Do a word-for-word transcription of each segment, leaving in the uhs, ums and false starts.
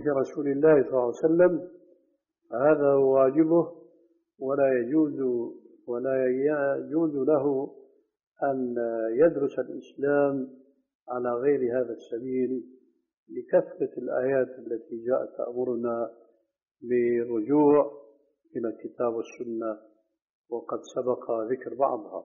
حديث رسول الله صلى الله عليه وسلم فهذا هو واجبه، ولا يجوز ولا يجوز له أن يدرس الإسلام على غير هذا السبيل لكثرة الآيات التي جاءت تأمرنا بالرجوع إلى الكتاب والسنة، وقد سبق ذكر بعضها.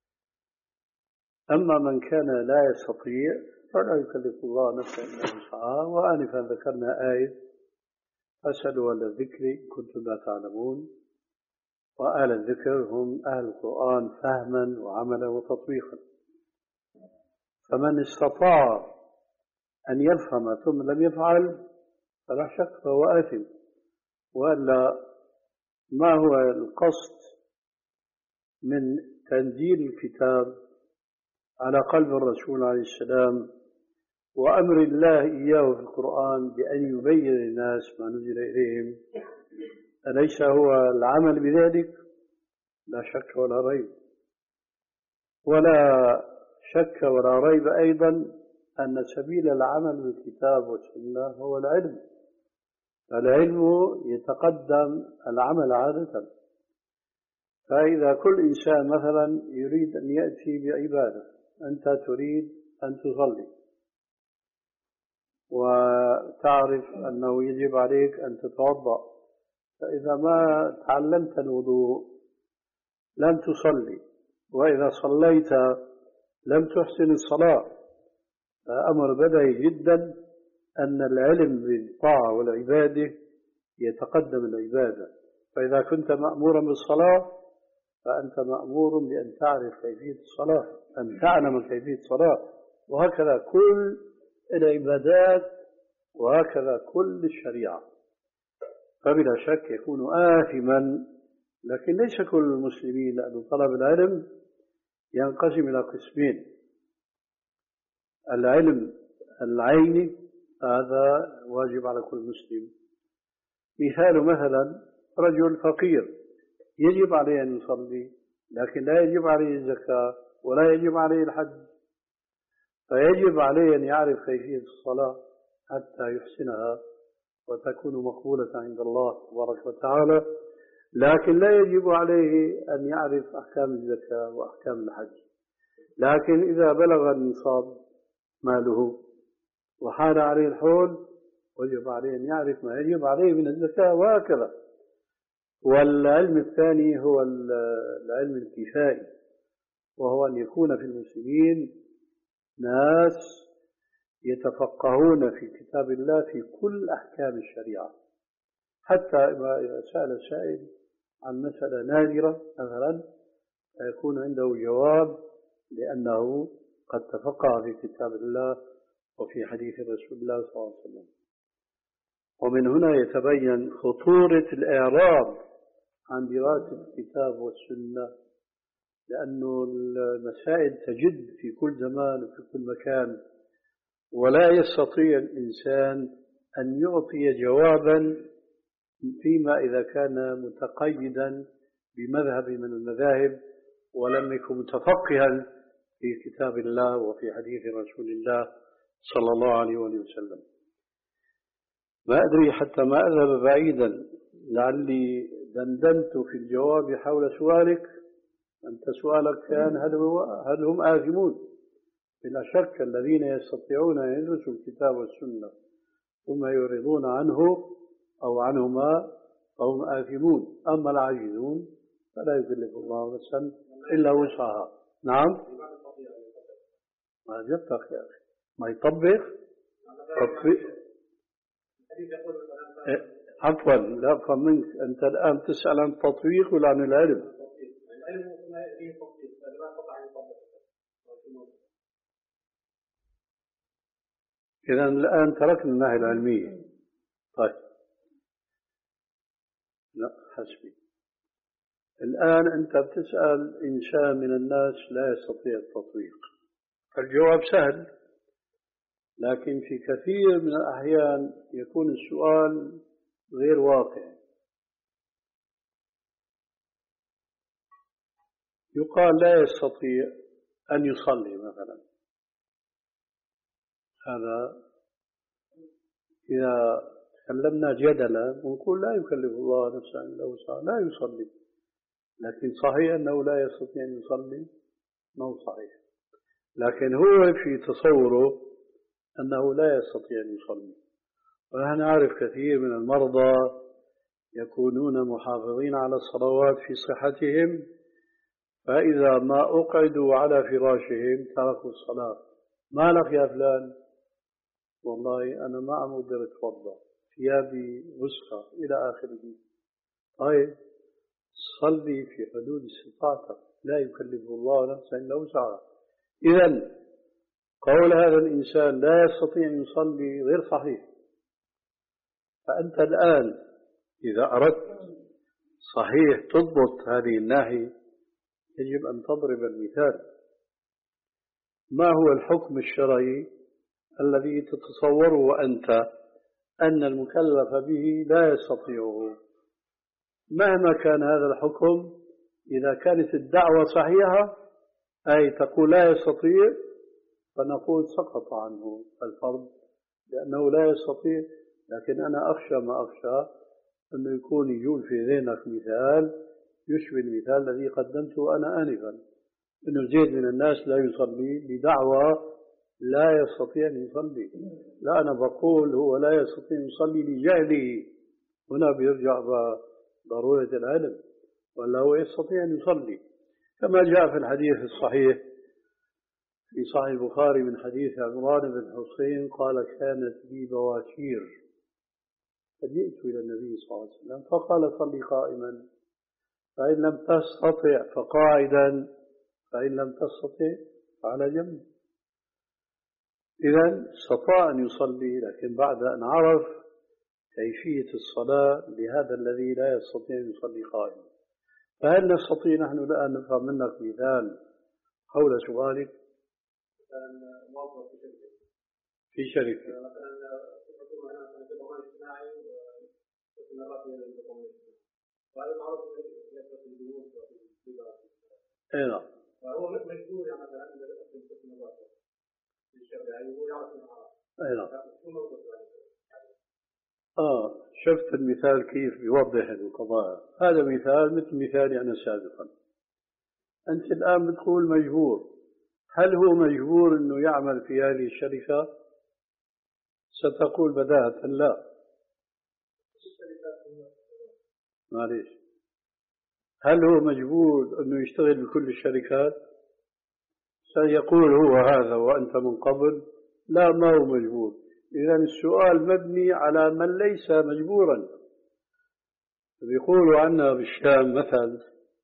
أما من كان لا يستطيع فلا يكلف الله نفسا إلا وسعها. وآنفا ذكرنا آية فاسألوا أهل الذكر إن كنتم لا تعلمون، وأهل الذكر هم أهل القرآن فهما وعملا وتطبيقا. فمن استطاع أن يفهم ثم لم يفعل فلا شك فهو آثم. وإلا ما هو القصد من تنزيل الكتاب على قلب الرسول عليه السلام وأمر الله إياه في القرآن بأن يبين للناس ما نزل إليهم؟ أليس هو العمل بذلك؟ لا شك ولا ريب. ولا شك ولا ريب أيضا أن سبيل العمل بالكتاب والسنة هو العلم. العلم يتقدم العمل عادة. فإذا كل إنسان مثلا يريد أن يأتي بعبادة، أنت تريد أن تصلي وتعرف أنه يجب عليك أن تتوضأ، فإذا ما تعلمت الوضوء لم تصلي، وإذا صليت لم تحسن الصلاة. فأمر بديهي جدا أن العلم بالطاعة والعبادة يتقدم العبادة. فإذا كنت مأمورا بالصلاة فأنت مأمور بأن تعرف كيفية الصلاة، أن تعلم كيفية الصلاة، وهكذا كل العبادات وهكذا كل الشريعة. فبلا شك يكون آثما. لكن ليس كل المسلمين، لأن طلب العلم ينقسم إلى قسمين: العلم العيني هذا واجب على كل مسلم. مثال مثلا رجل فقير يجب عليه أن يصلي، لكن لا يجب عليه الزكاة ولا يجب عليه الحج، فيجب عليه أن يعرف كيفية الصلاة حتى يحسنها وتكون مقبولة عند الله تبارك وتعالى. لكن لا يجب عليه أن يعرف أحكام الزكاة وأحكام الحج. لكن إذا بلغ النصاب ماله وحال عليه الحول وجب عليه أن يعرف ما يجب عليه من الزكاة، وهكذا. والعلم الثاني هو العلم الكفائي، وهو أن يكون في المسلمين ناس يتفقهون في كتاب الله في كل أحكام الشريعة، حتى إذا سأل سائل عن مسألة نادرة مثلا فيكون عنده جواب، لأنه قد تفقه في كتاب الله وفي حديث رسول الله صلى الله عليه وسلم. ومن هنا يتبين خطورة الإعراض عن دراسة الكتاب والسنة، لأنه المسائل تجد في كل زمان وفي كل مكان، ولا يستطيع الإنسان أن يعطي جوابا فيما إذا كان متقيدا بمذهب من المذاهب ولم يكن متفقها في كتاب الله وفي حديث رسول الله صلى الله عليه وسلم. ما أدري حتى ما أذهب بعيدا، لعلي دندنت في الجواب حول سؤالك. أنت سؤالك كان هل, هو هل هم آثمون؟ بلا شك الذين يستطيعون أن يدرسوا الكتاب والسنة ثم يعرضون عنه أو عنهما فهم آثمون. أما العاجزون فلا يكلف الله نفسا إلا وسعها. نعم، ما جبتك يا أخي، ما يطبق تطبيق. عفوا، لا أفهم منك، أنت الآن تسأل عن التطبيق ولا عن العلم؟ إذا الآن تركنا الناحية العلمية. طيب، لا حسبي. الآن أنت بتسأل إنسان من الناس لا يستطيع التطبيق، فالجواب سهل، لكن في كثير من الأحيان يكون السؤال غير واقع. يقال لا يستطيع أن يصلي مثلا، هذا إذا تكلمنا جدلا ونقول لا يكلف الله نفسا إلا وسعها، لا يصلي، لكن صحيح أنه لا يستطيع أن يصلي، مو صحيح، لكن هو في تصوره أنه لا يستطيع أن يصلي. ونحن نعرف كثير من المرضى يكونون محافظين على الصلوات في صحتهم، فإذا ما أقعدوا على فراشهم تركوا الصلاة. ما لك يا فلان؟ والله أنا ما عم أقدر أتوضأ، ثيابي وسخة إلى آخره. طيب صلي في حدود استطاعتك، لا يكلف الله نفسا إلا وسعها. إذن قول هذا الإنسان لا يستطيع أن يصلي غير صحيح. فأنت الآن إذا أردت صحيح تضبط هذه الناحية يجب أن تضرب المثال. ما هو الحكم الشرعي الذي تتصوره أنت أن المكلف به لا يستطيعه؟ مهما كان هذا الحكم، إذا كانت الدعوة صحيحة أي تقول لا يستطيع، فنقول سقط عنه الفرض لأنه لا يستطيع. لكن أنا أخشى ما أخشى أنه يكون يجول في ذهنك مثال يشبه المثال الذي قدمته أنا آنفا، أنه زيد من الناس لا يصلي بدعوى لا يستطيع أن يصلي. لا، أنا بقول هو لا يستطيع أن يصلي لجهله، هنا بيرجع ضرورة العلم، ولا هو يستطيع أن يصلي كما جاء في الحديث الصحيح في صحيح البخاري من حديث عمران بن حسين قال كانت لي بواشير فجئت إلى النبي صلى الله عليه وسلم فقال صلي قائما، فإن لم تستطع فقاعدا، فإن لم تستطع فعلى جنب. إذن استطاع أن يصلي، لكن بعد أن عرف كيفية الصلاة لهذا الذي لا يستطيع أن يصلي قائما. فهل نستطيع نحن الآن نفهم منك مثال حول سؤالك؟ في شركة اي نعم، فهو مجبور يعني مثلا في الشرع هو يعرف اي نعم. اه شفت المثال كيف بيوضح القضايا؟ هذا مثال مثل مثالي انا سابقا. انت الان بتقول مجبور، هل هو مجبور انه يعمل في هذه الشركة؟ ستقول بداهة لا. معليش، هل هو مجبور أنه يشتغل بكل الشركات؟ سيقول هو هذا وأنت من قبل لا، ما هو مجبور. إذن السؤال مبني على من ليس مجبورا. بيقولوا عنا بالشام مثل،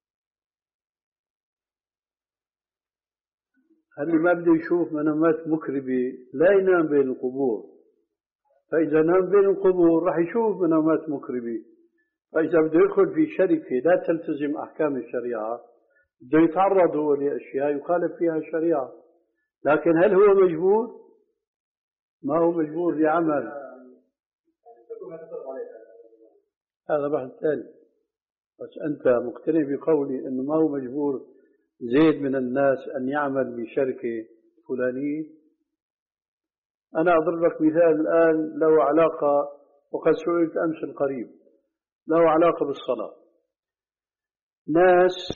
اللي ما بده يشوف منامات مكربة لا ينام بين القبور، فإذا نام بين القبور راح يشوف منامات مكربة. فإذا بده يدخل في شركة لا تلتزم أحكام الشريعة بده يتعرض هو لأشياء يخالف فيها الشريعة. لكن هل هو مجبور؟ ما هو مجبور لعمل. هذا بحث ثاني، بس أنت مقتنع بقولي أنه ما هو مجبور زيد من الناس أن يعمل بشركة فلانية. أنا أضرب لك مثال الآن له علاقة، وقد سئلت أمس القريب، له علاقة بالصلاة. ناس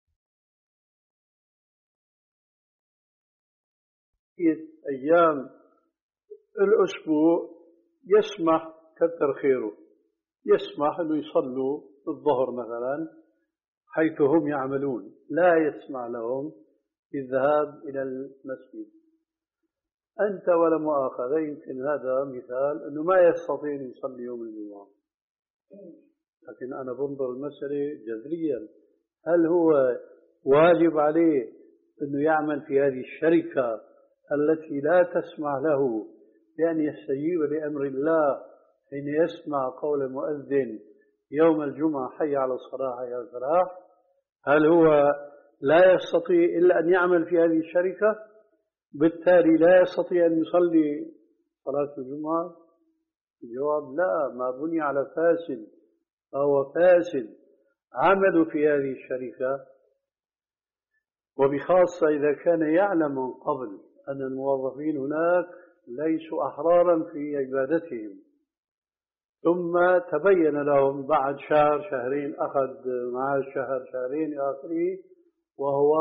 أيام الأسبوع يسمح كثر خيره يسمح أنه يصلوا الظهر مثلا حيث هم يعملون، لا يسمع لهم بالذهاب إلى المسجد. أنت ولا مؤاخذة يمكن هذا مثال أنه ما يستطيع أن يصلي يوم الجمعة، لكن أنا بنظر المسألة جذريا. هل هو واجب عليه أنه يعمل في هذه الشركة التي لا تسمح له بأن يستجيب لأمر الله حين يسمع قول المؤذن يوم الجمعة حي على الصلاة حي على الفلاح؟ هل هو لا يستطيع إلا أن يعمل في هذه الشركة بالتالي لا يستطيع أن يصلي صلاة الجمعة؟ الجواب لا، ما بني على فاسد فهو فاسد عمل في هذه الشركة، وبخاصة إذا كان يعلم من قبل أن الموظفين هناك ليسوا أحرارا في عبادتهم، ثم تبين لهم بعد شهر شهرين أخذ معه شهر شهرين إلى آخره، وهو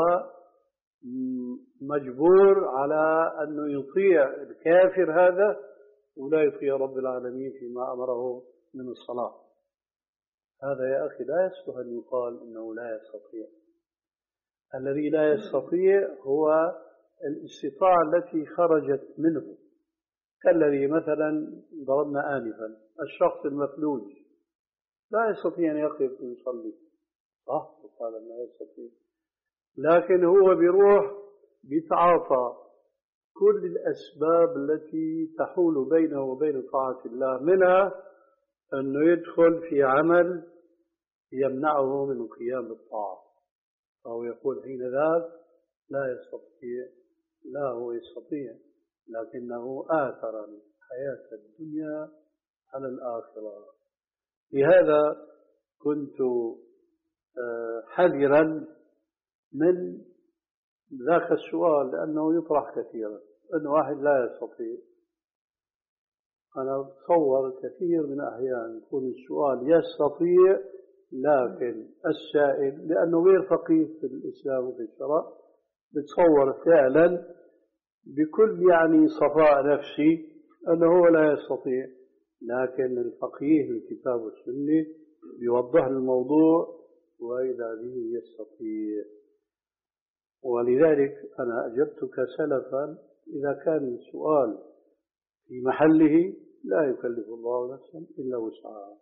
مجبور على أنه يطيع الكافر هذا ولا يطيع رب العالمين فيما أمره من الصلاة. هذا يا أخي لا يصلح أن يقال إنه لا يستطيع. الذي لا يستطيع هو الاستطاعة التي خرجت منه، كالذي مثلا ضربنا آنفا الشخص المفلوج لا يستطيع أن يقف ويصلي، صح؟ قال لا يستطيع، لكن هو بيروح بيتعاطى كل الأسباب التي تحول بينه وبين طاعة الله، منها أنه يدخل في عمل يمنعه من القيام بالطاعة، فهو يقول حين ذاك لا يستطيع. لا، هو يستطيع، لكنه آثر الحياة الدنيا على الآخرة. لهذا كنت حذرا من ذاك السؤال، لأنه يطرح كثيرا أن واحد لا يستطيع. أنا أتصور كثير من أحيان يكون السؤال يستطيع، لكن السائل لأنه غير فقيه في الإسلام وفي الشرع بتصور فعلا بكل يعني صفاء نفسي أنه هو لا يستطيع، لكن الفقيه الكتاب والسنة بيوضح الموضوع وإذا به يستطيع. ولذلك أنا أجبتك سلفا إذا كان السؤال في محله لا يكلف الله نفسا إلا وسعها.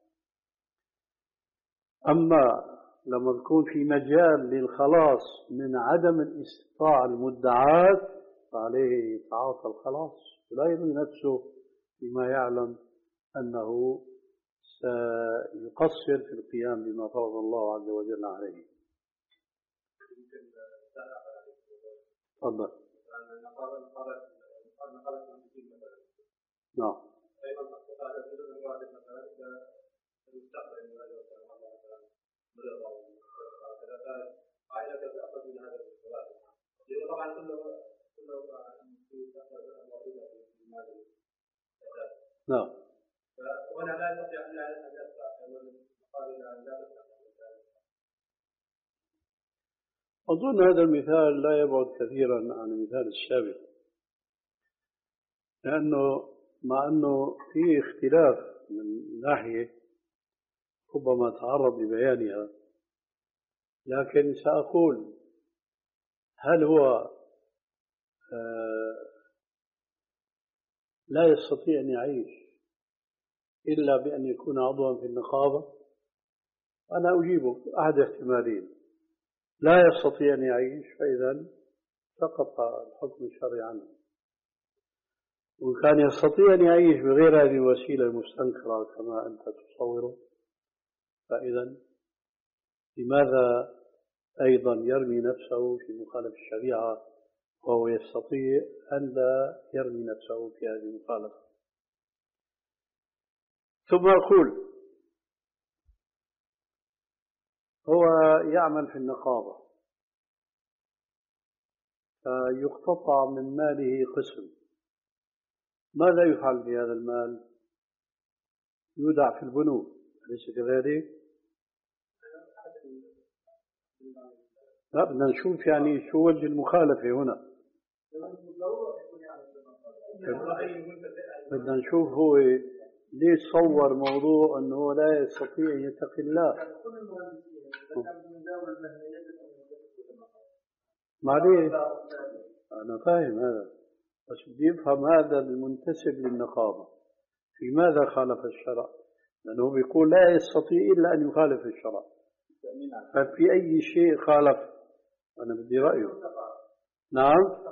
أما لما يكون في مجال للخلاص من عدم الاستطاعة المدعاة فعليه يتعاطى الخلاص ولا يرمي نفسه بما يعلم أنه سيقصر في القيام بما فرض الله عز وجل عليه. تفضل. نعم. نعم. وهنا لا يستطيع أن أظن هذا المثال لا يبعد كثيرا عن المثال السابق، لأنه مع أنه في اختلاف من ناحية ربما تعرض لبيانها، لكن سأقول هل هو لا يستطيع أن يعيش إلا بأن يكون عضوا في النقابة؟ أنا أجيبك أحد احتمالين: لا يستطيع أن يعيش فإذا سقط الحكم الشرعي عنه، وإن كان يستطيع أن يعيش بغير هذه الوسيلة المستنكرة كما أنت تصوره، فإذا لماذا أيضا يرمي نفسه في مخالفة الشريعة وهو يستطيع أن لا يرمي نفسه في هذه المخالفة؟ ثم أقول هو يعمل في النقابة فيقتطع من ماله قسم، ماذا يفعل بهذا المال؟ يودع في البنوك، أليس كذلك؟ لا، بدنا نشوف يعني شو وجه المخالفة هنا، بدنا نشوف هو ليش صور موضوع أنه لا يستطيع أن يتقي الله. معليش أنا فاهم هذا، بس بدي أفهم هذا المنتسب للنقابة في ماذا خالف الشرع، لأنه بيقول لا يستطيع إلا أن يخالف الشرع، ففي أي شيء خالف؟ أنا بدي رأيه. نعم،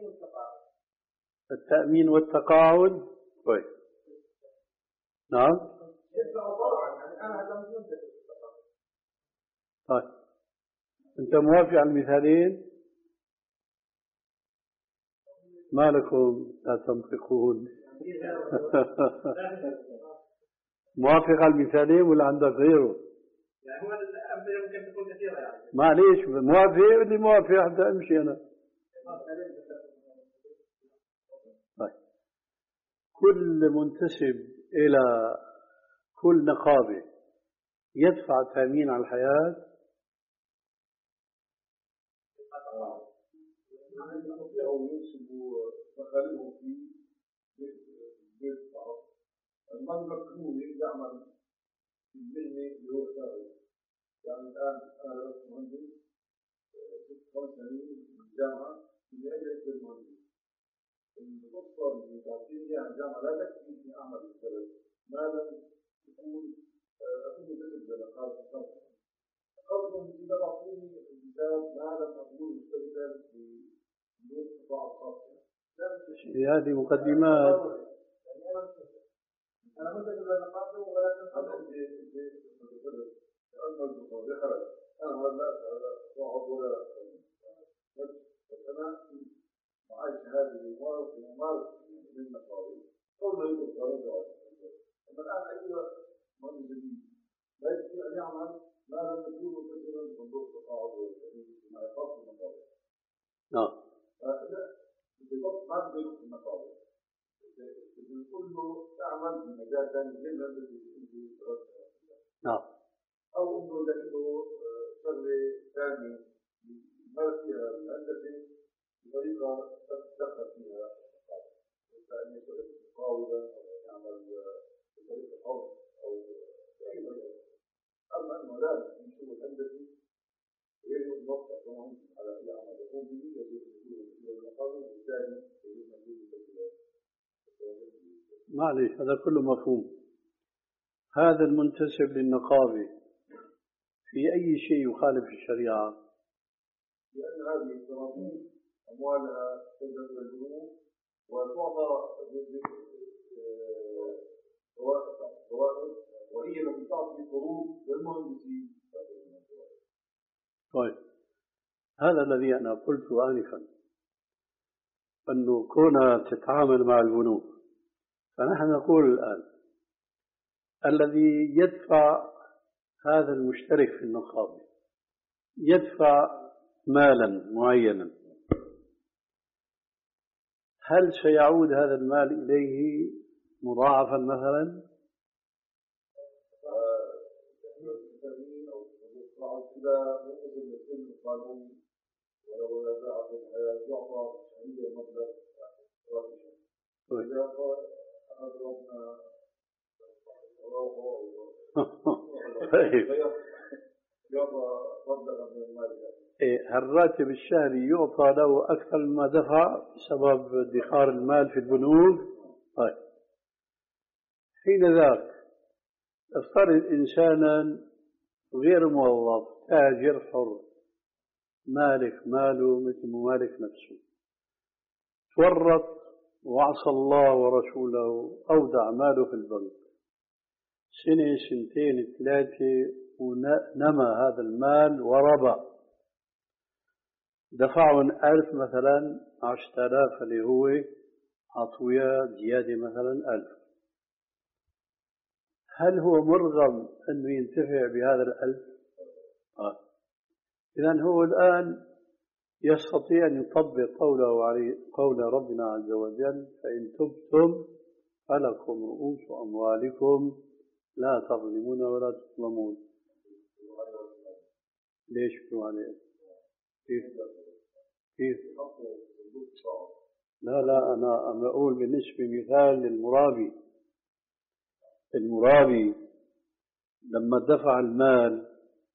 التأمين والتقاعد. طيب نعم. طيب أنت موافق على المثالين؟ ما لكم لا تنطقون؟ موافق على المثالين ولا عندك غيره؟ يعني هو الأمثلة يمكن تكون كثيرة يعني. معليش، موافق اللي موافق حتى أمشي أنا. طيب كل منتسب إلى كل نقابة يدفع تأمين على الحياة؟ يعني يستطيعوا ينسبوا مخالبهم في بيت الشعب. المنبر القانوني يعمل في المهنة اللي هو شغله. يعني الآن أنا درست مهندس ست خمس سنين في الجامعة في أجل المهندس. القصة اللي تعطيني إياها الجامعة لا تكفي في أعمل البلد ما لم تكون أكون مدرب للأقارب الخاصة. قصدهم إذا أعطوني الكتاب ما لم أكون مشتركا في دون قطاع الخاصة. هذه مقدمات. أنا مثل إذا نقاطه ولكن أنا في في في أنا بحرج أنا ولا أقعد ولا أنا معي شهادة ممارس ممارس من المقاولين كل ما يقول قانون أما الآن أي مهندس جديد لا يستطيع أن يعمل ما لم يكون مكتبا بصندوق التقاعد مع خاص المقاولين. نعم. بالضبط ما بده في المقاولين. بنقول له تعمل في مجال ثاني غير ما الذي درسته. نعم. أو إنه لقيته شغلة ثانية يمارس فيها الهندسة بطريقة تتدخل فيها المقاولة. مثل أن يشتغل مقاولا أو يعمل بطريقة حر أو بأي طريقة. أما أنه لازم يشتغل الهندسي غير الموقع كمان على أي عمل يقوم به يجب أن يكون في المقاولة وبالتالي يجب أن يكون في معلش هذا كله مفهوم. هذا المنتسب للنقابة في أي شيء يخالف الشريعة؟ لأن هذه الصناديق أموالها تذهب إلى البنوك وتعطى فوائد وهي التي تعطي قروض للمهندسين. طيب هذا الذي أنا قلت آنفا أنه كونها تتعامل مع البنوك، فنحن نقول الآن الذي يدفع هذا المشترك في النقابة يدفع مالا معينا، هل سيعود هذا المال إليه مضاعفا مثلا؟ إذا نقصد السن القانوني ولو نزعت الحياة يعطى شهريا مبلغ راتب. إذا أخذ ربنا يعطى مبلغا من المال. الراتب الشهري يعطى له أكثر مما دفع بسبب ادخار المال في البنوك. طيب حين ذاك افترض إنسانا غير موظف تاجر حر مالك ماله مثل مالك نفسه، تورط وعصى الله ورسوله أودع ماله في البنك سنة سنتين ثلاثة ونمى هذا المال وربى، دفعوا ألف مثلا عشرة آلاف اللي هو عطوية زيادة مثلا ألف، هل هو مرغم أنه ينتفع بهذا الألف؟ آه. إذن هو الآن يستطيع أن يطبق قوله عليه قول ربنا عز وجل فإن تبتم فلكم رؤوس أموالكم لا تظلمون ولا تظلمون. ليش بتقول عليه؟ كيف؟ كيف؟ لا لا أنا أنا أقول بالنسبة مثال للمرابي، المرابي لما دفع المال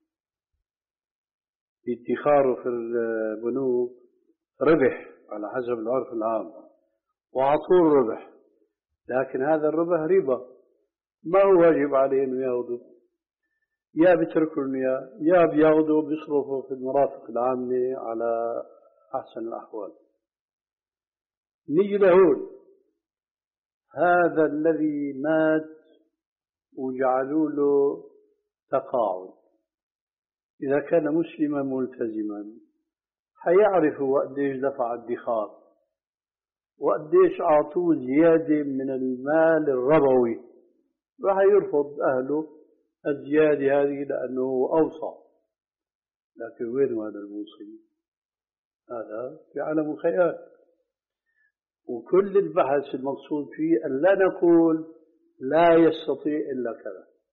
ادخاره في البنوك ربح على حسب العرف العام وعطوه الربح، لكن هذا الربح ربا ما هو واجب عليه انه ياخذه، يا بتركوا المياه يا بياخذوا بيصرفوا في المرافق العامة على احسن الاحوال. نيجي لهون هذا الذي مات وجعلوا له تقاعد، إذا كان مسلما ملتزما حيعرفوا قديش دفع الادخار وقديش أعطوه زيادة من المال الربوي، راح يرفض أهله الزيادة هذه لأنه أوصى. لكن وين هذا الموصي؟ هذا في عالم الخيال. وكل البحث المقصود فيه أن لا نقول لا يستطيع إلا كذا،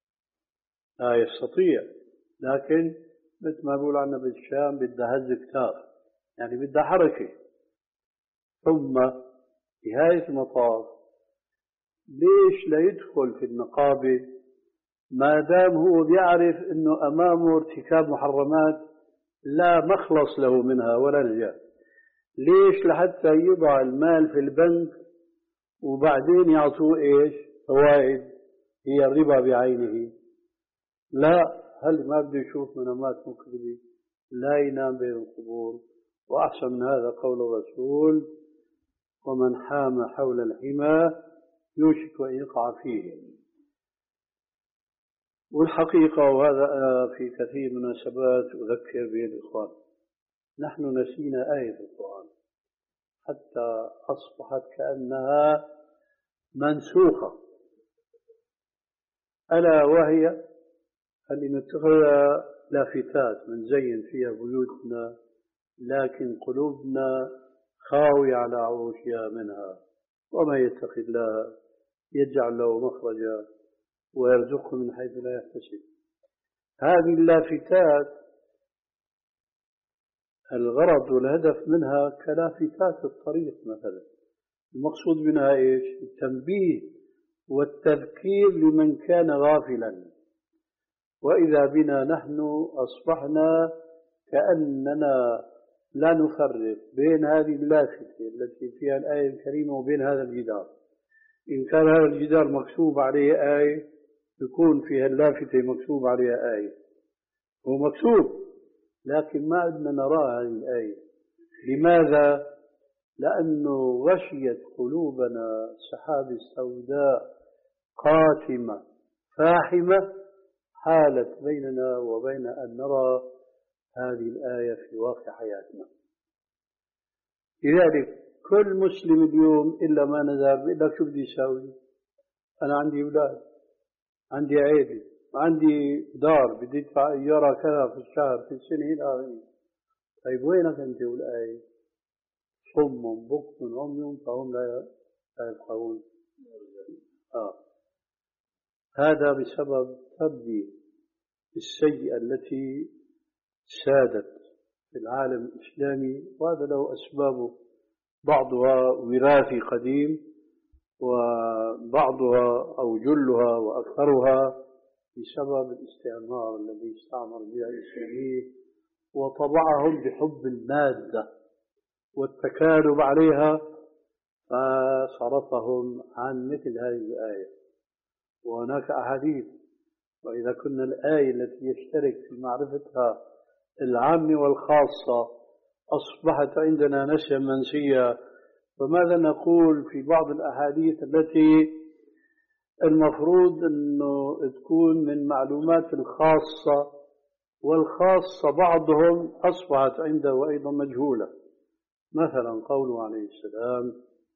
لا يستطيع. لكن مثل ما بيقول عنا بالشام بدها هز كتاف، يعني بدها حركة. ثم نهاية المطاف ليش لا يدخل في النقابة ما دام هو بيعرف أنه أمامه ارتكاب محرمات لا مخلص له منها ولا نجاة؟ ليش لحتى يضع المال في البنك وبعدين يعطوه إيش فوائد هي الربا بعينه؟ لا، هل ما بده يشوف منامات مكذبة؟ لا ينام بين القبور. وأحسن من هذا قول الرسول: ومن حام حول الحمى يوشك أن يقع فيه. والحقيقة وهذا في كثير من المناسبات أذكر به الإخوان، نحن نسينا آية القرآن حتى أصبحت كأنها منسوخة، ألا وهي اللي نتخذها لافتات من زين فيها بيوتنا لكن قلوبنا خاوية على عروشها منها. وما يتق الله يجعل له مخرجا ويرزقه من حيث لا يحتسب. هذه اللافتات الغرض والهدف منها كلافتات الطريق مثلا، المقصود منها إيش؟ التنبيه والتذكير لمن كان غافلا. وإذا بنا نحن أصبحنا كأننا لا نفرق بين هذه اللافتة التي فيها الآية الكريمة وبين هذا الجدار. إن كان هذا الجدار مكتوب عليه آية يكون فيها اللافتة مكتوب عليها آية، هو مكتوب لكن ما عدنا نرى هذه الآية. لماذا؟ لأنه غشيت قلوبنا سحاب السوداء قاتمة فاحمة حالت بيننا وبين أن نرى هذه الآية في واقع حياتنا. لذلك كل مسلم اليوم إلا ما نزل بيقول لك شو بدي يساوي؟ أنا عندي أولاد، عندي عيلة، عندي دار، بدي أدفع إيجارها كذا في الشهر في السنة إلى آخره. طيب وينك أنت والآية؟ صم بكم عمي فهم لا يفقهون. آه. هذا بسبب تربية السيئة التي سادت في العالم الإسلامي، وهذا له أسبابه، بعضها وراثي قديم وبعضها أو جلها وأكثرها بسبب الاستعمار الذي استعمر بها الإسلامية وطبعهم بحب المادة والتكالب عليها، فصرفهم عن مثل هذه الآية. وهناك أحاديث، وإذا كنا الآية التي يشترك في معرفتها العامة والخاصة أصبحت عندنا نسيا منسيا، فماذا نقول في بعض الأحاديث التي المفروض أنه تكون من معلومات الخاصة، والخاصة بعضهم أصبحت عنده أيضا مجهولة. مثلا قوله عليه السلام: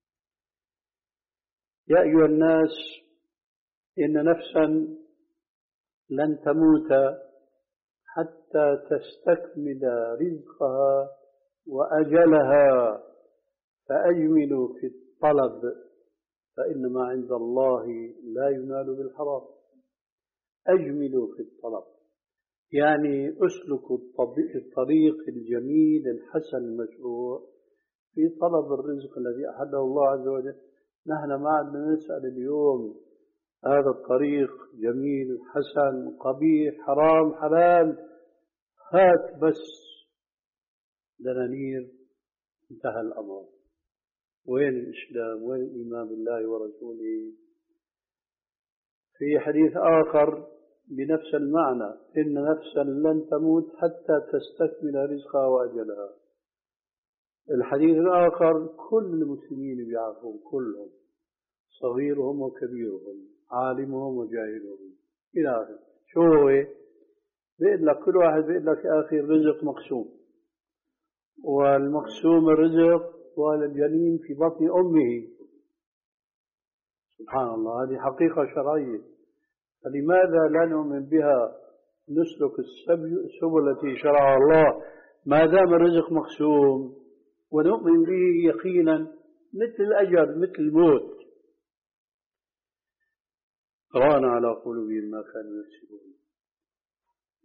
يا أيها الناس إن نفسا لن تموت حتى تستكمل رزقها وأجلها فأجملوا في الطلب فإن ما عند الله لا ينال بالحرام. أجملوا في الطلب يعني أسلكوا الطريق الجميل الحسن المشروع في طلب الرزق الذي أحله الله عز وجل. نحن ما عندنا نسأل اليوم هذا الطريق جميل حسن قبيح حرام حلال، هات بس دنانير، انتهى الأمر. وين الإسلام؟ وين الإيمان بالله ورسوله؟ في حديث آخر بنفس المعنى: إن نفسا لن تموت حتى تستكمل رزقها وأجلها. الحديث الآخر كل المسلمين بيعرفون، كلهم صغيرهم وكبيرهم عالمهم وجاهلهم إلى آخره. شو هو؟ بيقول لك كل واحد بيقول لك يا أخي الرزق مقسوم، والمقسوم الرزق والجنين في بطن أمه. سبحان الله، هذه حقيقة شرعية، فلماذا لا نؤمن بها؟ نسلك السبل التي شرعها الله ما دام الرزق مقسوم، ونؤمن به يقينا مثل الأجل مثل الموت. ران على قلوبهم ما كانوا يكسبون.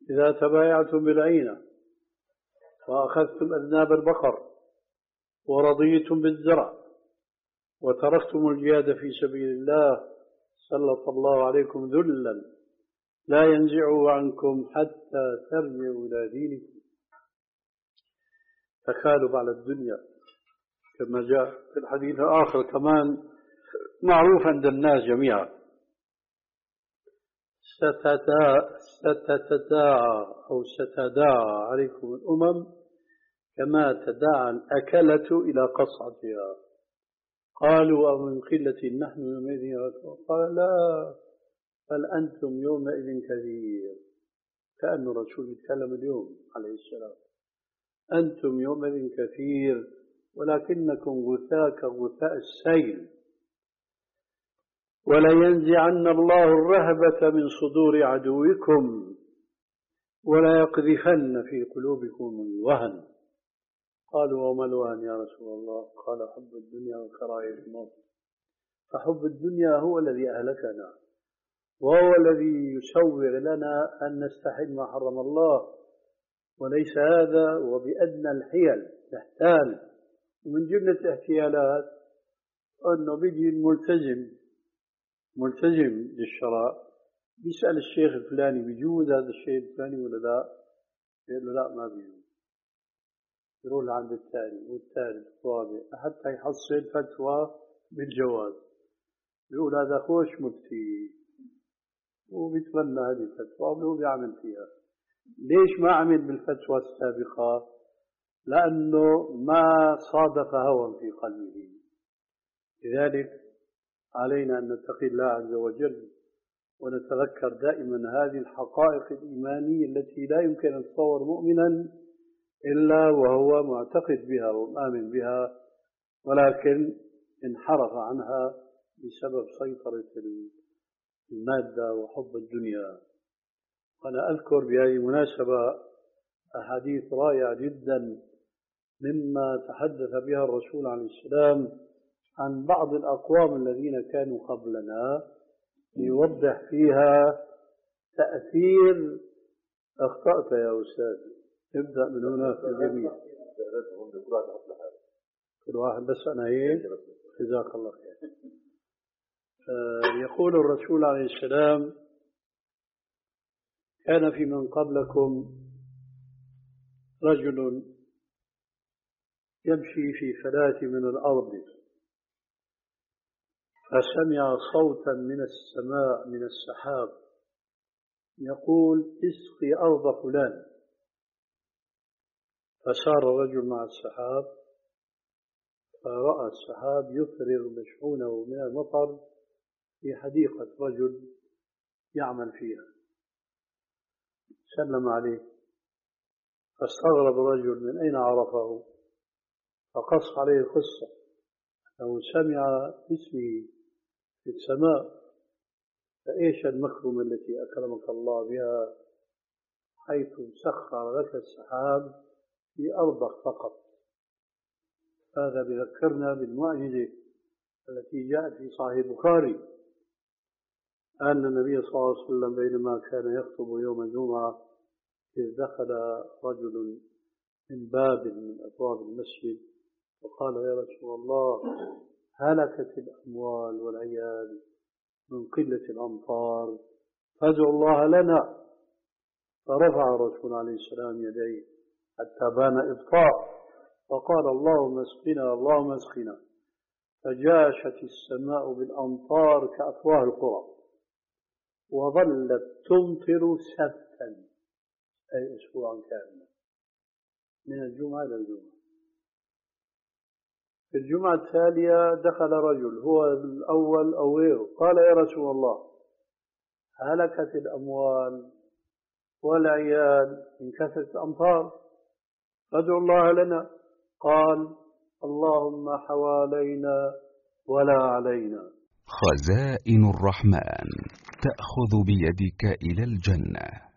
إذا تبايعتم بالعينة وأخذتم أذناب البقر ورضيتم بالزرع وتركتم الجهاد في سبيل الله سلط الله عليكم ذلا لا ينزعه عنكم حتى ترجعوا إلى دينكم. تكالب على الدنيا كما جاء في الحديث الآخر كمان معروف عند الناس جميعا: ستتداعى أو ستداعى عليكم الأمم كما تداعى الأكلة إلى قصعتها. قالوا: أو من قلة نحن يومئذ يا رسول الله؟ قال: لا، بل أنتم يومئذ كثير. كأن الرسول يتكلم اليوم عليه السلام: أنتم يومئذ كثير ولكنكم غثاء كغثاء السيل، ولينزعن الله الرهبة من صدور عدوكم ولا يقذفن في قلوبكم الوهن. قالوا: وما الوهن يا رسول الله؟ قال: حب الدنيا وكراهية الموت. فحب الدنيا هو الذي أهلكنا، وهو الذي يسوغ لنا أن نستحل ما حرم الله، وليس هذا وبأدنى الحيل نحتال. ومن جملة الاحتيالات أنه بيجي الملتزم ملتزم للشراء بيسأل الشيخ الفلاني: بيجوز هذا الشيء الفلاني ولا لا؟ يقول له: لا، ما بيجوز. يروح عند الثاني والثالث والرابع حتى يحصل فتوى بالجواز. يقول: هذا خوش مفتي، وبيتمنى هذه الفتوى وهو بيعمل فيها. ليش ما عمل بالفتوى السابقة؟ لأنه ما صادف هوى في قلبه. لذلك علينا أن نتقي الله عز وجل ونتذكر دائما هذه الحقائق الإيمانية التي لا يمكن أن تصور مؤمنا إلا وهو معتقد بها ومآمن بها، ولكن انحرف عنها بسبب سيطرة المادة وحب الدنيا. وأنا أذكر بهذه المناسبة أحاديث رائعة جدا مما تحدث بها الرسول عليه السلام عن بعض الأقوام الذين كانوا قبلنا، ليوضح فيها تأثير. أخطأت يا أستاذ، ابدأ من هنا في الجميع. كل واحد بس أنا هيك. جزاك الله خير. يقول الرسول عليه السلام: كان في من قبلكم رجل يمشي في فلاة من الأرض، فسمع صوتا من السماء من السحاب يقول: اسقي أرض فلان. فسار الرجل مع السحاب فرأى السحاب يفرغ مشحونه من المطر في حديقة رجل يعمل فيها. سلم عليه فاستغرب الرجل من أين عرفه، فقص عليه القصة أنه سمع اسمه في السماء. فإيش المكرمة التي أكرمك الله بها حيث سخر لك السحاب في أرضك فقط؟ هذا بذكرنا بالمعجزة التي جاءت في صحيح البخاري أن النبي صلى الله عليه وسلم بينما كان يخطب يوم الجمعة إذ دخل رجل من باب من أبواب المسجد وقال: يا رسول الله، هلكت الأموال والعيال من قلة الأمطار، فادعوا الله لنا. فرفع الرسول عليه السلام يديه حتى بان إبطاء فقال: اللهم اسقنا اللهم اسقنا. فجاشت السماء بالأمطار كأفواه القرى وظلت تمطر سفا، أي أسبوعا كاملا من الجمعة إلى الجمعة. في الجمعة التالية دخل رجل هو الأول أو غيره قال: يا رسول الله، هلكت الأموال والعيال من كثرة الأمطار، فادعوا الله لنا. قال: اللهم حوالينا ولا علينا. خزائن الرحمن تأخذ بيدك إلى الجنة.